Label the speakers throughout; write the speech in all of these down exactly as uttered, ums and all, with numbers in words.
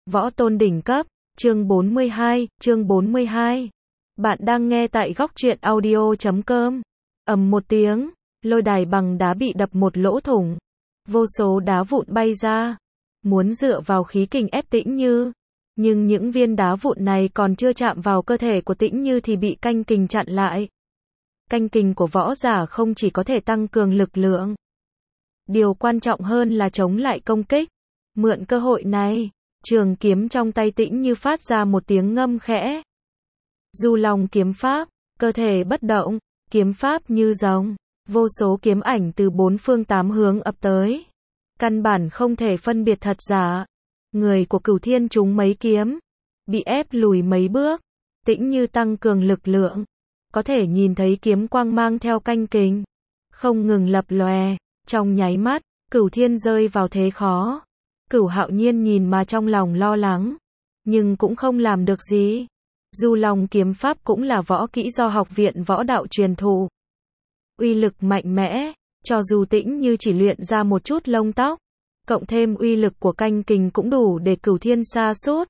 Speaker 1: Võ tôn đỉnh cấp, chương bốn mươi hai, chương bốn mươi hai. Bạn đang nghe tại góc truyện audio chấm com. Ầm một tiếng, lôi đài bằng đá bị đập một lỗ thủng. Vô số đá vụn bay ra. Muốn dựa vào khí kình ép Tĩnh Như. Nhưng những viên đá vụn này còn chưa chạm vào cơ thể của Tĩnh Như thì bị canh kình chặn lại. Canh kình của võ giả không chỉ có thể tăng cường lực lượng. Điều quan trọng hơn là chống lại công kích. Mượn cơ hội này, trường kiếm trong tay Tĩnh Như phát ra một tiếng ngâm khẽ. Du Long kiếm pháp, cơ thể bất động, kiếm pháp như rồng, vô số kiếm ảnh từ bốn phương tám hướng ập tới. Căn bản không thể phân biệt thật giả. Người của Cửu Thiên trúng mấy kiếm, bị ép lùi mấy bước. Tĩnh Như tăng cường lực lượng, có thể nhìn thấy kiếm quang mang theo canh kình, không ngừng lập lòe. Trong nháy mắt, Cửu Thiên rơi vào thế khó. Cửu Hạo Nhiên nhìn mà trong lòng lo lắng, nhưng cũng không làm được gì. Du Long kiếm pháp cũng là võ kỹ do học viện võ đạo truyền thụ. Uy lực mạnh mẽ, cho dù Tĩnh Như chỉ luyện ra một chút lông tóc, cộng thêm uy lực của canh kình cũng đủ để Cửu Thiên sa sút.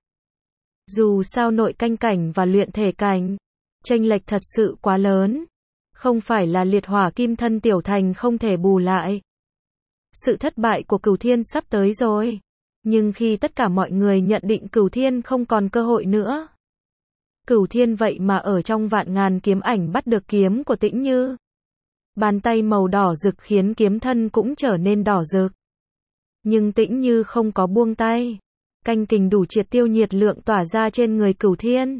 Speaker 1: Dù sao nội canh cảnh và luyện thể cảnh, chênh lệch thật sự quá lớn. Không phải là liệt hỏa kim thân tiểu thành không thể bù lại. Sự thất bại của Cửu Thiên sắp tới rồi. Nhưng khi tất cả mọi người nhận định Cửu Thiên không còn cơ hội nữa, Cửu Thiên vậy mà ở trong vạn ngàn kiếm ảnh bắt được kiếm của Tĩnh Như. Bàn tay màu đỏ rực khiến kiếm thân cũng trở nên đỏ rực. Nhưng Tĩnh Như không có buông tay. Canh kình đủ triệt tiêu nhiệt lượng tỏa ra trên người Cửu Thiên.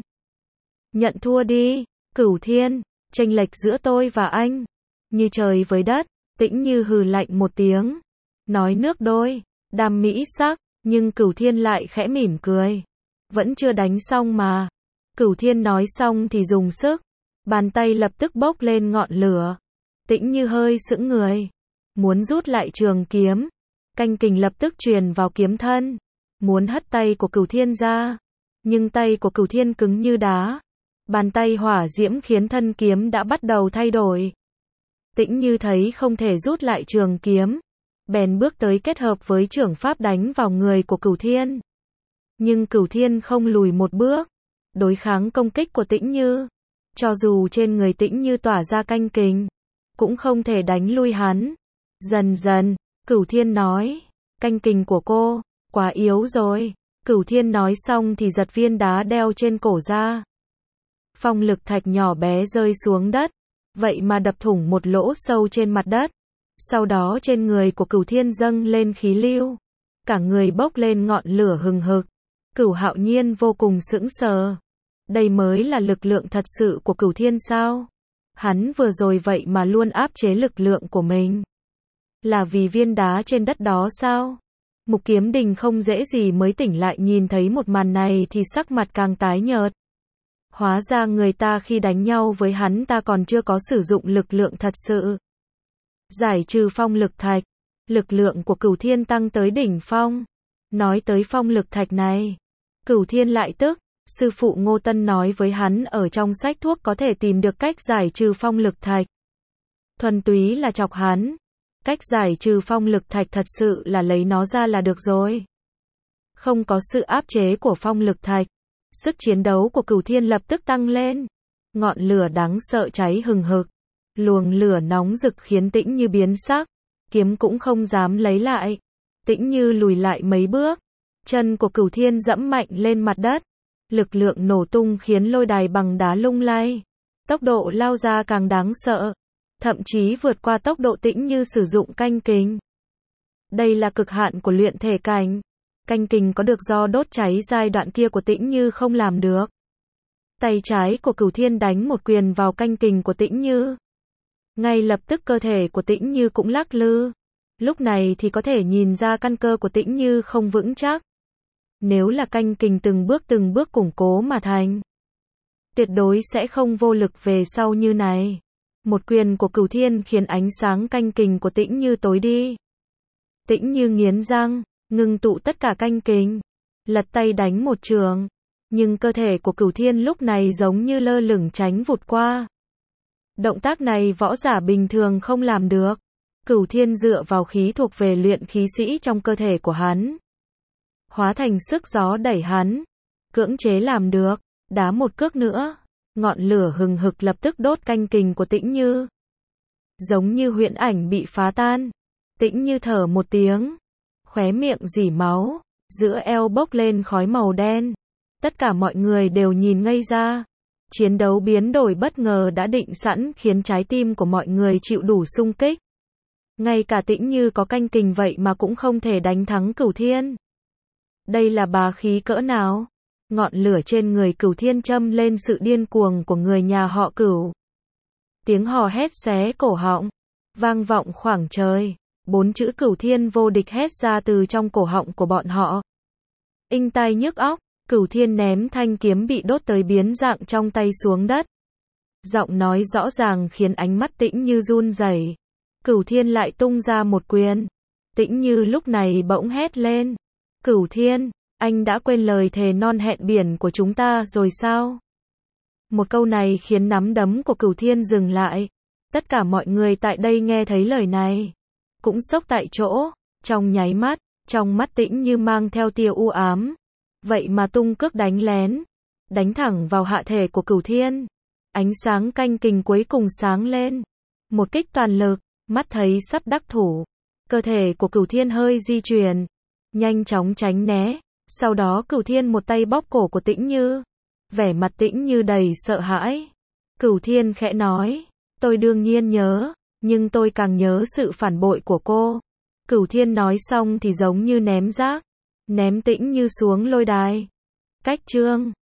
Speaker 1: Nhận thua đi, Cửu Thiên, chênh lệch giữa tôi và anh như trời với đất. Tĩnh Như hừ lạnh một tiếng, nói nước đôi, đam mỹ sắc, nhưng Cửu Thiên lại khẽ mỉm cười. Vẫn chưa đánh xong mà. Cửu Thiên nói xong thì dùng sức, bàn tay lập tức bốc lên ngọn lửa. Tĩnh Như hơi sững người, muốn rút lại trường kiếm. Canh kình lập tức truyền vào kiếm thân, muốn hất tay của Cửu Thiên ra, nhưng tay của Cửu Thiên cứng như đá. Bàn tay hỏa diễm khiến thân kiếm đã bắt đầu thay đổi. Tĩnh Như thấy không thể rút lại trường kiếm, bèn bước tới kết hợp với trưởng pháp đánh vào người của Cửu Thiên. Nhưng Cửu Thiên không lùi một bước, đối kháng công kích của Tĩnh Như. Cho dù trên người Tĩnh Như tỏa ra canh kình, cũng không thể đánh lui hắn. Dần dần, Cửu Thiên nói, canh kình của cô, quá yếu rồi. Cửu Thiên nói xong thì giật viên đá đeo trên cổ ra. Phong lực thạch nhỏ bé rơi xuống đất, vậy mà đập thủng một lỗ sâu trên mặt đất. Sau đó trên người của Cửu Thiên dâng lên khí lưu, cả người bốc lên ngọn lửa hừng hực. Cửu Hạo Nhiên vô cùng sững sờ. Đây mới là lực lượng thật sự của Cửu Thiên sao? Hắn vừa rồi vậy mà luôn áp chế lực lượng của mình. Là vì viên đá trên đất đó sao? Mục Kiếm Đình không dễ gì mới tỉnh lại, nhìn thấy một màn này thì sắc mặt càng tái nhợt. Hóa ra người ta khi đánh nhau với hắn ta còn chưa có sử dụng lực lượng thật sự. Giải trừ phong lực thạch, lực lượng của Cửu Thiên tăng tới đỉnh phong. Nói tới phong lực thạch này, Cửu Thiên lại tức. Sư phụ Ngô Tân nói với hắn ở trong sách thuốc có thể tìm được cách giải trừ phong lực thạch. Thuần túy là chọc hắn. Cách giải trừ phong lực thạch thật sự là lấy nó ra là được rồi. Không có sự áp chế của phong lực thạch, sức chiến đấu của Cửu Thiên lập tức tăng lên. Ngọn lửa đáng sợ cháy hừng hực. Luồng lửa nóng rực khiến Tĩnh Như biến sắc. Kiếm cũng không dám lấy lại. Tĩnh Như lùi lại mấy bước. Chân của Cửu Thiên dẫm mạnh lên mặt đất. Lực lượng nổ tung khiến lôi đài bằng đá lung lay. Tốc độ lao ra càng đáng sợ. Thậm chí vượt qua tốc độ Tĩnh Như sử dụng canh kình. Đây là cực hạn của luyện thể cảnh. Canh kình có được do đốt cháy giai đoạn kia của Tĩnh Như không làm được. Tay trái của Cửu Thiên đánh một quyền vào canh kình của Tĩnh Như. Ngay lập tức cơ thể của Tĩnh Như cũng lắc lư. Lúc này thì có thể nhìn ra căn cơ của Tĩnh Như không vững chắc. Nếu là canh kình từng bước từng bước củng cố mà thành, tuyệt đối sẽ không vô lực về sau như này. Một quyền của Cửu Thiên khiến ánh sáng canh kình của Tĩnh Như tối đi. Tĩnh Như nghiến răng, ngưng tụ tất cả canh kình, lật tay đánh một trường. Nhưng cơ thể của Cửu Thiên lúc này giống như lơ lửng tránh vụt qua. Động tác này võ giả bình thường không làm được. Cửu Thiên dựa vào khí thuộc về luyện khí sĩ trong cơ thể của hắn. hóa thành sức gió đẩy hắn, cưỡng chế làm được, đá một cước nữa, ngọn lửa hừng hực lập tức đốt canh kình của Tĩnh Như. Giống như huyễn ảnh bị phá tan, Tĩnh Như thở một tiếng, khóe miệng rỉ máu, giữa eo bốc lên khói màu đen. Tất cả mọi người đều nhìn ngây ra. Chiến đấu biến đổi bất ngờ đã định sẵn khiến trái tim của mọi người chịu đủ xung kích. Ngay cả Tĩnh Như có canh kình vậy mà cũng không thể đánh thắng Cửu Thiên. Đây là bá khí cỡ nào? Ngọn lửa trên người Cửu Thiên châm lên sự điên cuồng của người nhà họ Cửu. Tiếng hò hét xé cổ họng, vang vọng khoảng trời. Bốn chữ Cửu Thiên vô địch hét ra từ trong cổ họng của bọn họ. Inh tai nhức óc, Cửu Thiên ném thanh kiếm bị đốt tới biến dạng trong tay xuống đất. Giọng nói rõ ràng khiến ánh mắt Tĩnh Như run rẩy. Cửu Thiên lại tung ra một quyền. Tĩnh Như lúc này bỗng hét lên. Cửu Thiên, anh đã quên lời thề non hẹn biển của chúng ta rồi sao? Một câu này khiến nắm đấm của Cửu Thiên dừng lại. Tất cả mọi người tại đây nghe thấy lời này cũng sốc tại chỗ, trong nháy mắt, trong mắt Tĩnh Như mang theo tia u ám. Vậy mà tung cước đánh lén, đánh thẳng vào hạ thể của Cửu Thiên. Ánh sáng canh kình cuối cùng sáng lên. Một kích toàn lực, mắt thấy sắp đắc thủ. Cơ thể của Cửu Thiên hơi di chuyển, nhanh chóng tránh né. Sau đó Cửu Thiên một tay bóp cổ của Tĩnh Như. Vẻ mặt Tĩnh Như đầy sợ hãi. Cửu Thiên khẽ nói, tôi đương nhiên nhớ, nhưng tôi càng nhớ sự phản bội của cô. Cửu Thiên nói xong thì giống như ném rác, ném Tĩnh Như xuống lôi đài. Cách chương